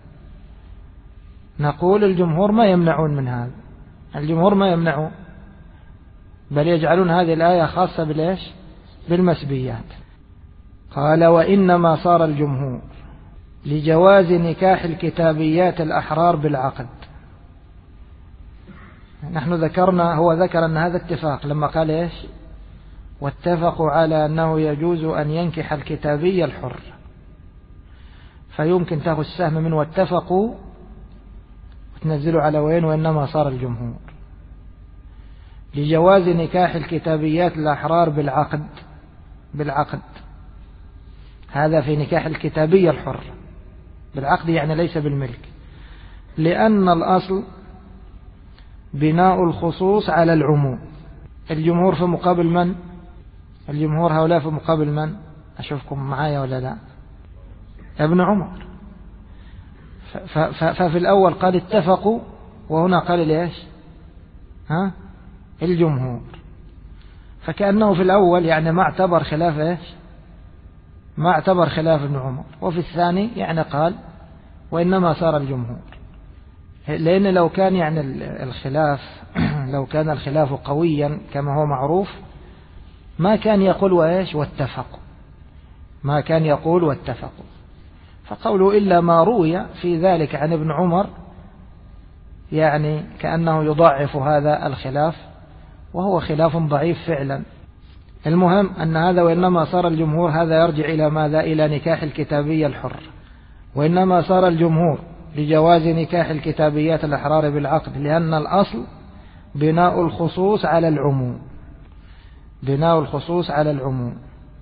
نقول الجمهور ما يمنعون من هذا، الجمهور ما يمنعون، بل يجعلون هذه الآية خاصة بالإيش؟ بالمسبيات. قال وإنما صار الجمهور لجواز نكاح الكتابيات الأحرار بالعقد. نحن ذكرنا، هو ذكر أن هذا اتفاق لما قال إيش؟ واتفقوا على أنه يجوز أن ينكح الكتابي الحر، فيمكن تأخذ السهم من واتفقوا وتنزلوا على وين؟ وإنما صار الجمهور لجواز نكاح الكتابيات الأحرار بالعقد. هذا في نكاح الكتابية الحر بالعقد، يعني ليس بالملك، لأن الأصل بناء الخصوص على العموم. الجمهور في مقابل من؟ الجمهور هؤلاء في مقابل من؟ أشوفكم معايا ولا لا؟ ابن عمر. ففي الأول قال اتفقوا، وهنا قال ليش؟ الجمهور. فكأنه في الأول يعني ما اعتبر خلاف إيش؟ ما اعتبر خلاف ابن عمر، وفي الثاني يعني قال وإنما صار الجمهور. لأن لو كان يعني الخلاف لو كان الخلاف قويا كما هو معروف ما كان يقول وإيش واتفقوا، ما كان يقول واتفقوا. فقوله إلا ما روي في ذلك عن ابن عمر يعني كأنه يضعف هذا الخلاف، وهو خلاف ضعيف فعلا. المهم أن هذا وإنما صار الجمهور، هذا يرجع إلى ماذا؟ إلى نكاح الكتابية الحر. وإنما صار الجمهور لجواز نكاح الكتابيات الأحرار بالعقد، لأن الأصل بناء الخصوص على العموم، بناء الخصوص على العموم.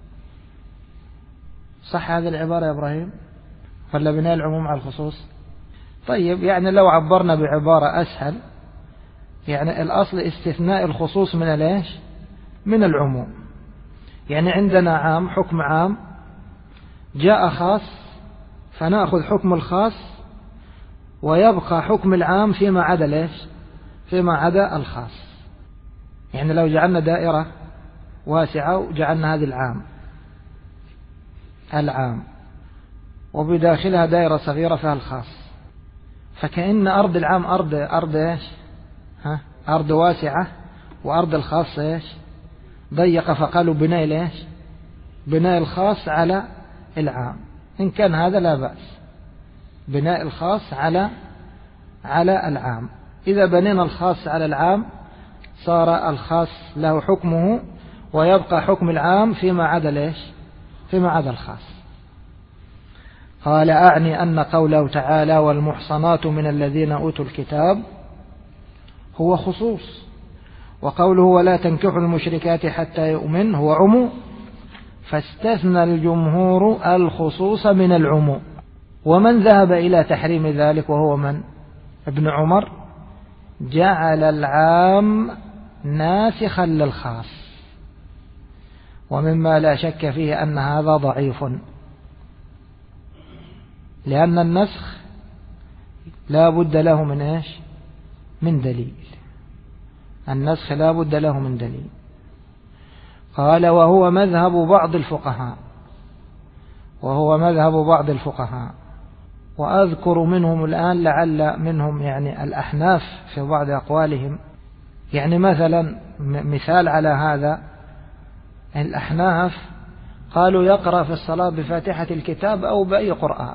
صح هذه العبارة يا إبراهيم ولا بناء العموم على الخصوص؟ طيب يعني لو عبرنا بعبارة أسهل، يعني الأصل استثناء الخصوص من ليش؟ من العموم. يعني عندنا عام، حكم عام، جاء خاص فنأخذ حكم الخاص ويبقى حكم العام فيما عدا ليش؟ فيما عدا الخاص. يعني لو جعلنا دائرة واسعة وجعلنا هذه العام وبداخلها دائرة صغيرة فيها الخاص، فكأن أرض العام أرض إيش؟ أرض واسعة، وأرض الخاص إيش؟ ضيق، فقالوا بناء ليش؟ بناء الخاص على العام. إن كان هذا لا بأس، بناء الخاص على العام. إذا بنينا الخاص على العام صار الخاص له حكمه ويبقى حكم العام فيما عدا ليش؟ فيما عدا الخاص. قال أعني أن قوله تعالى والمحصنات من الذين أوتوا الكتاب هو خصوص، وقوله ولا تنكحوا المشركات حتى يؤمن هو عموم، فاستثنى الجمهور الخصوص من العموم. ومن ذهب إلى تحريم ذلك وهو من؟ ابن عمر، جعل العام ناسخا للخاص، ومما لا شك فيه أن هذا ضعيف، لأن النسخ لا بد له من إيش؟ من دليل. النسخ لا بد له من دليل. قال وهو مذهب بعض الفقهاء، وهو مذهب بعض الفقهاء، وأذكر منهم الآن لعل منهم يعني الأحناف في بعض أقوالهم. يعني مثلا مثال على هذا، الأحناف قالوا يقرأ في الصلاة بفاتحة الكتاب أو بأي قرآن.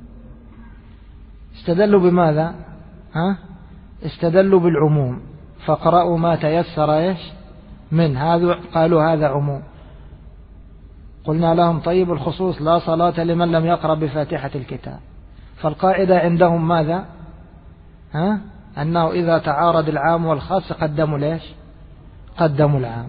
استدلوا بماذا؟ استدلوا بالعموم، فقرأوا ما تيسر إيش من هذا، قالوا هذا عموم. قلنا لهم طيب الخصوص لا صلاة لمن لم يقرأ بفاتحة الكتاب. فالقاعدة عندهم ماذا؟ أنه إذا تعارض العام والخاص قدموا ليش؟ قدموا العام.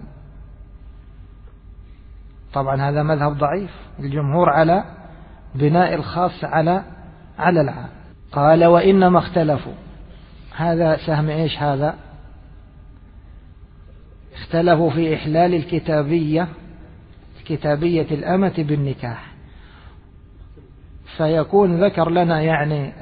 طبعا هذا مذهب ضعيف، الجمهور على بناء الخاص على العام. قال وإنما اختلفوا، هذا سهم إيش هذا؟ اختلفوا في إحلال كتابية الأمة بالنكاح. فيكون ذكر لنا يعني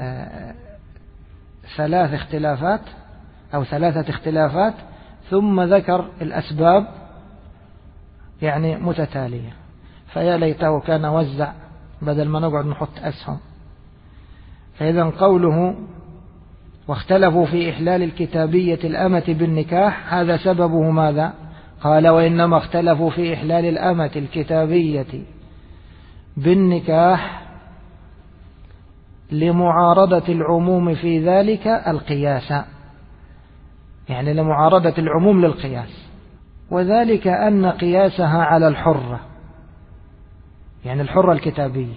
ثلاث اختلافات أو ثلاثة اختلافات، ثم ذكر الأسباب يعني متتالية. فيا ليته كان وزع بدل ما نقعد نحط أسهم. فإذا قوله واختلفوا في إحلال الكتابية الأمة بالنكاح، هذا سببه ماذا؟ قال وإنما اختلفوا في إحلال الأمة الكتابية بالنكاح لمعارضة العموم في ذلك القياس، يعني لمعارضة العموم للقياس، وذلك أن قياسها على الحرة، يعني الحرة الكتابية،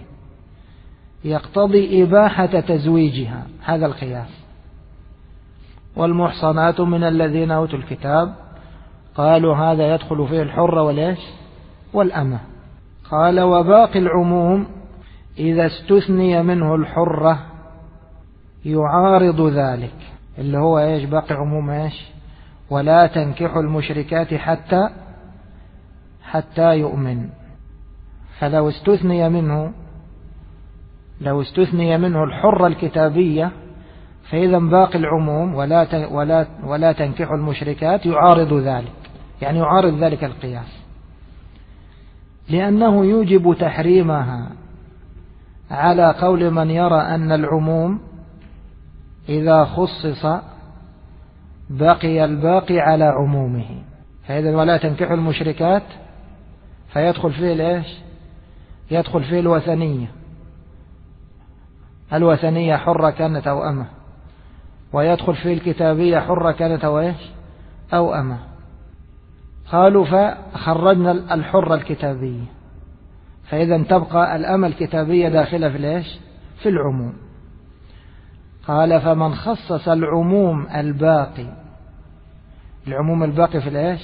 يقتضي إباحة تزويجها، هذا القياس. والمحصنات من الذين أوتوا الكتاب، قالوا هذا يدخل فيه الحرة والإيش؟ والأمة. قال وباقي العموم إذا استثني منه الحرة يعارض ذلك، اللي هو إيش؟ باقي عموم إيش؟ ولا تنكحوا المشركات حتى يؤمن. فلو استثني منه الحرة الكتابية، فإذا باقي العموم ولا تنكحوا المشركات يعارض ذلك، يعني يعارض ذلك القياس، لأنه يوجب تحريمها على قول من يرى أن العموم إذا خصص بقي الباقي على عمومه. فإذا ولا تنكحوا المشركات فيدخل فيه الإيش؟ يدخل فيه الوثنية. الوثنية حرة كانت أو أمة، ويدخل فيه الكتابية حرة كانت أو إيش؟ أو أمة. قالوا فخرجنا الحرة الكتابية، فإذا تبقى الأمة الكتابية داخلة في الإيش؟ في العموم. قال فمن خصص العموم الباقي، العموم الباقي في الإيش؟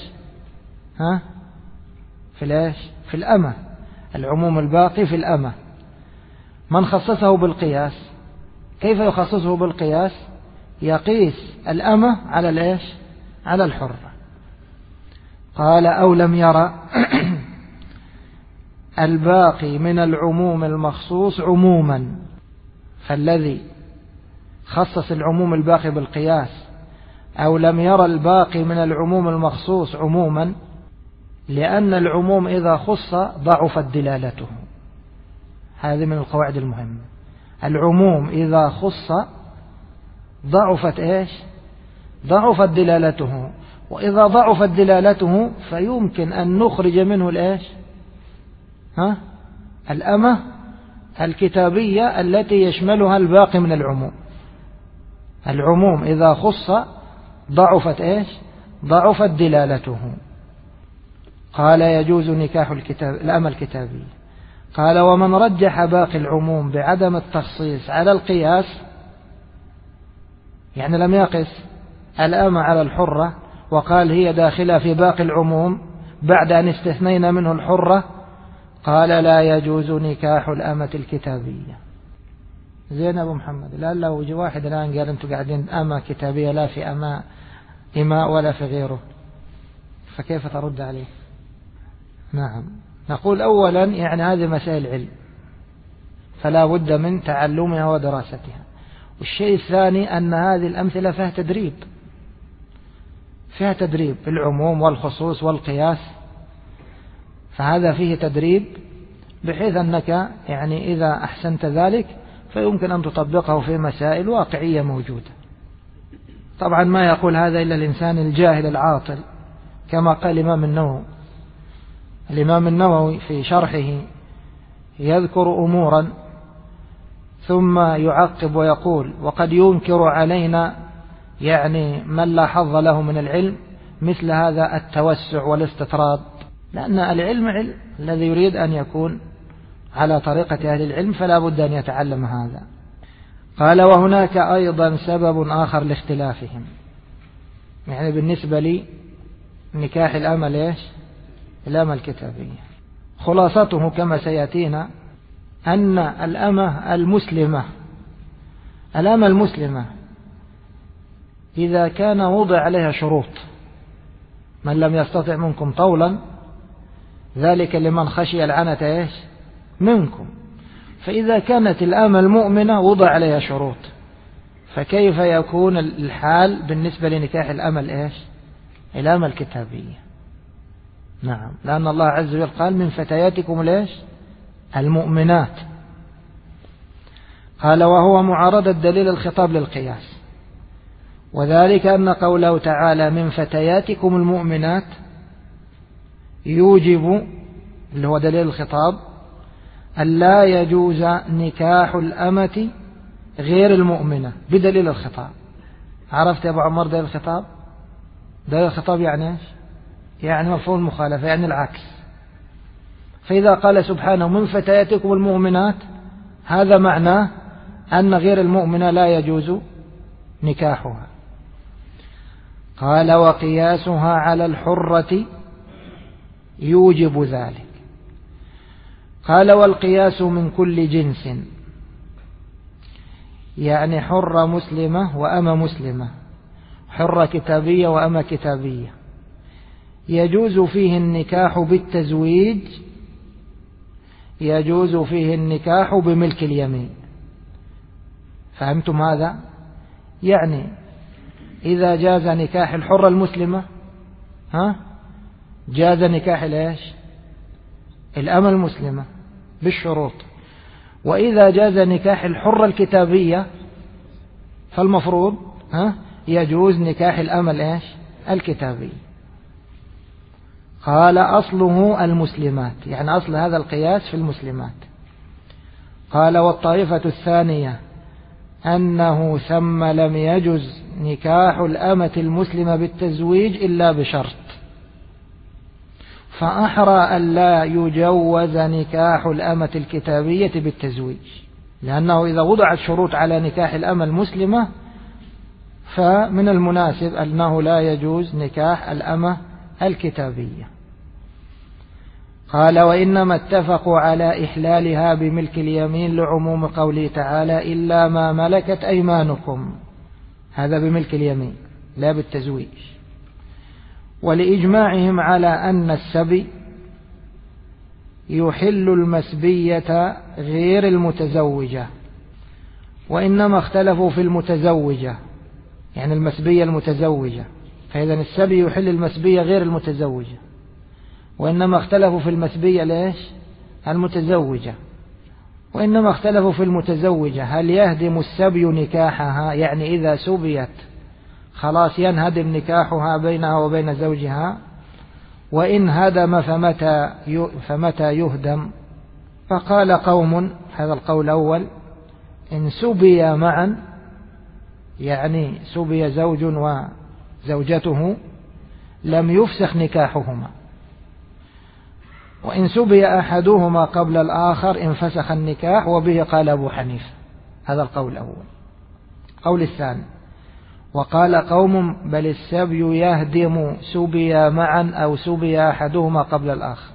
في الإيش؟ في الأمة. العموم الباقي في الأمة. من خصصه بالقياس، كيف يخصصه بالقياس؟ يقيس الأمة على الإيش؟ على الحرة. قال أو لم يرى الباقي من العموم المخصوص عموما، فالذي خصص العموم الباقي بالقياس أو لم يرى الباقي من العموم المخصوص عموما، لأن العموم إذا خص ضعفت دلالته. هذه من القواعد المهمة. العموم إذا خص ضعفت إيش؟ ضعفت دلالته. وإذا ضعفت دلالته فيمكن أن نخرج منه الإيش؟ الأمة الكتابية التي يشملها الباقي من العموم. العموم إذا خص ضعفت إيش؟ ضعفت دلالته. قال يجوز نكاح الأمة الكتابية. قال ومن رجح باقي العموم بعدم التخصيص على القياس، يعني لم يقس الأمة على الحرة وقال هي داخلة في باقي العموم بعد أن استثنينا منه الحرة، قال لا يجوز نكاح الأمة الكتابية. زين أبو محمد، لا لو جي واحد الآن قال أنتم قاعدين أمة كتابية لا في إماء ولا في غيره، فكيف ترد عليه؟ نعم، نقول أولا يعني هذه مسائل علم فلا بد من تعلمها ودراستها. والشيء الثاني أن هذه الأمثلة فيها تدريب، فيها تدريب في العموم والخصوص والقياس، فهذا فيه تدريب بحيث أنك يعني إذا أحسنت ذلك فيمكن أن تطبقه في مسائل واقعية موجودة. طبعا ما يقول هذا إلا الإنسان الجاهل العاطل، كما قال الإمام النووي. الإمام النووي في شرحه يذكر أمورا ثم يعقب ويقول وقد ينكر علينا يعني من لا حظ له من العلم مثل هذا التوسع والاستطراد، لأن العلم علم، الذي يريد أن يكون على طريقة أهل العلم فلا بد أن يتعلم هذا. قال وهناك أيضا سبب آخر لاختلافهم، يعني بالنسبة لي نكاح الأمة ليش؟ الأمة الكتابية. خلاصته كما سيأتينا أن الأمة المسلمة إذا كان وضع عليها شروط، من لم يستطع منكم طولا ذلك لمن خشي العنة إيش؟ منكم. فإذا كانت الأمة المؤمنة وضع عليها شروط، فكيف يكون الحال بالنسبة لنكاح الأمة الإيش؟ الأمة الكتابية. نعم، لأن الله عز وجل قال من فتياتكم الإيش؟ المؤمنات. قال وهو معارضة دليل الخطاب للقياس، وذلك أن قوله تعالى من فتياتكم المؤمنات يوجب، اللي هو دليل الخطاب، أن لا يجوز نكاح الأمة غير المؤمنة بدليل الخطاب. عرفت يا أبو عمر دليل الخطاب؟ دليل الخطاب يعني إيش؟ يعني مفهوم المخالفة، يعني العكس. فإذا قال سبحانه من فتياتكم المؤمنات، هذا معناه أن غير المؤمنة لا يجوز نكاحها. قال وقياسها على الحرة يوجب ذلك. قال والقياس من كل جنس، يعني حرة مسلمة وأمة مسلمة، حرة كتابية وأمة كتابية، يجوز فيه النكاح بالتزويج، يجوز فيه النكاح بملك اليمين. فهمتم هذا؟ يعني إذا جاز نكاح الحرة المسلمة جاز نكاح الإيش؟ الأمة المسلمة بالشروط. وإذا جاز نكاح الحرة الكتابية فالمفروض يجوز نكاح الأمة الإيش؟ الكتابية. قال أصله المسلمات، يعني أصل هذا القياس في المسلمات. قال والطائفة الثانية أنه ثم لم يجز نكاح الأمة المسلمة بالتزويج إلا بشرط، فأحرى أن لا يجوز نكاح الأمة الكتابية بالتزويج، لأنه إذا وضعت شروط على نكاح الأمة المسلمة فمن المناسب أنه لا يجوز نكاح الأمة الكتابية. قال وإنما اتفقوا على إحلالها بملك اليمين لعموم قوله تعالى إلا ما ملكت أيمانكم، هذا بملك اليمين لا بالتزويج، ولإجماعهم على أن السبي يحل المسبية غير المتزوجة، وإنما اختلفوا في المتزوجة، يعني المسبية المتزوجة، فإذا السبي يحل المسبية غير المتزوجة، وإنما اختلفوا في المسبية ليش المتزوجة، وإنما اختلفوا في المتزوجة هل يهدم السبي نكاحها، يعني إذا سبيت خلاص ينهدم نكاحها بينها وبين زوجها، وإن هدم فمتى يهدم. فقال قوم، هذا القول الأول، إن سبي معا يعني سبي زوج وزوجته لم يفسخ نكاحهما، وإن سبي أحدهما قبل الآخر انفسخ النكاح، وبه قال أبو حنيفة. هذا القول الأول. قول الثاني وقال قوم بل السبي يهدم سبي معا أو سبي أحدهما قبل الآخر،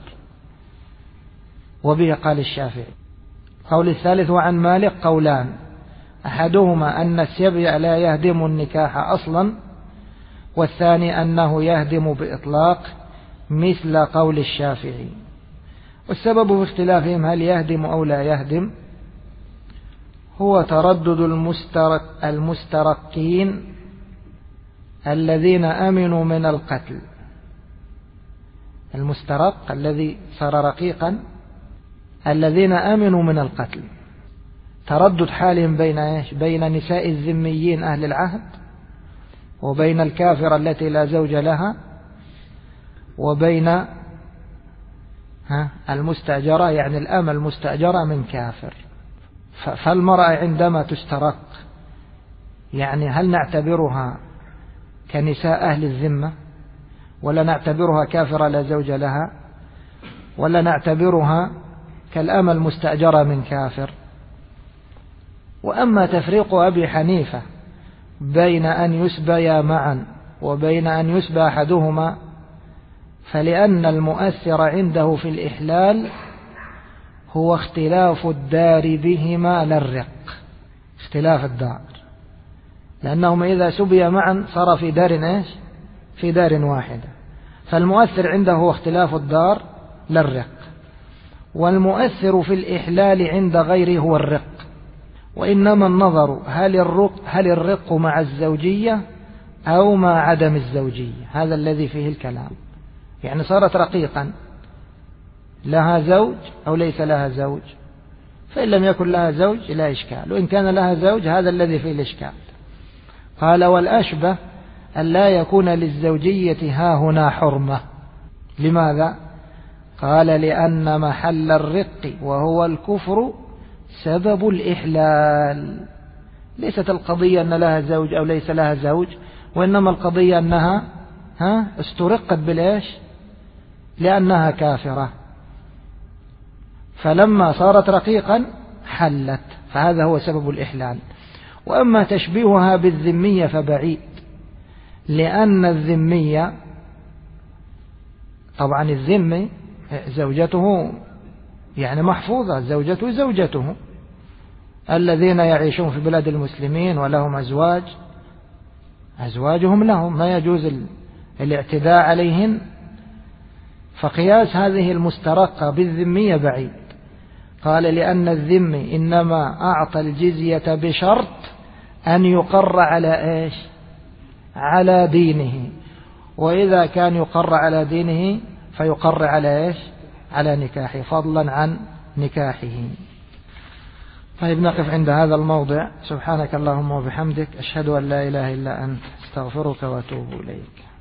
وبه قال الشافعي. قول الثالث وعن مالك قولان، أحدهما أن السبي لا يهدم النكاح أصلا، والثاني أنه يهدم بإطلاق مثل قول الشافعي. والسبب في اختلافهم هل يهدم أو لا يهدم هو تردد المسترقين الذين أمنوا من القتل. المسترق الذي صار رقيقا، الذين أمنوا من القتل، تردد حالهم بين نساء الذميين أهل العهد، وبين الكافرة التي لا زوج لها، وبين المستأجرة يعني الأمة المستأجرة من كافر. فالمرأة عندما تسترق يعني هل نعتبرها كنساء أهل الذمة، ولا نعتبرها كافرة لا زوج لها، ولا نعتبرها كالأمة المستأجرة من كافر؟ وأما تفريق أبي حنيفة بين أن يسبيا معا وبين أن يسبى أحدهما، فلأن المؤثر عنده في الإحلال هو اختلاف الدار بهما لا الرق، اختلاف الدار، لأنهم إذا سبي معا صار في دار في دار واحدة، فالمؤثر عنده هو اختلاف الدار لا الرق، والمؤثر في الإحلال عند غيره هو الرق. وإنما النظر هل الرق مع الزوجية أو مع عدم الزوجية، هذا الذي فيه الكلام. يعني صارت رقيقا لها زوج أو ليس لها زوج، فإن لم يكن لها زوج لا إشكال، وإن كان لها زوج هذا الذي فيه الإشكال. قال والأشبه أن لا يكون للزوجية ها هنا حرمة. لماذا؟ قال لأن محل الرق وهو الكفر سبب الإحلال، ليست القضية أن لها زوج أو ليس لها زوج، وإنما القضية أنها استرقت بالإيش؟ لأنها كافرة، فلما صارت رقيقا حلت، فهذا هو سبب الإحلال. وأما تشبيهها بالذمية فبعيد، لأن الذمية طبعا الذمي زوجته يعني محفوظة، زوجته زوجته، الذين يعيشون في بلاد المسلمين ولهم أزواج أزواجهم لهم، ما يجوز الاعتداء عليهن. فقياس هذه المسترقة بالذمية بعيد. قال لأن الذمي إنما أعطى الجزية بشرط أن يقر على إيش؟ على دينه، وإذا كان يقر على دينه فيقر على إيش؟ على نكاحه، فضلا عن نكاحه. طيب نقف عند هذا الموضع. سبحانك اللهم وبحمدك، أشهد أن لا إله إلا أنت، استغفرك وأتوب إليك.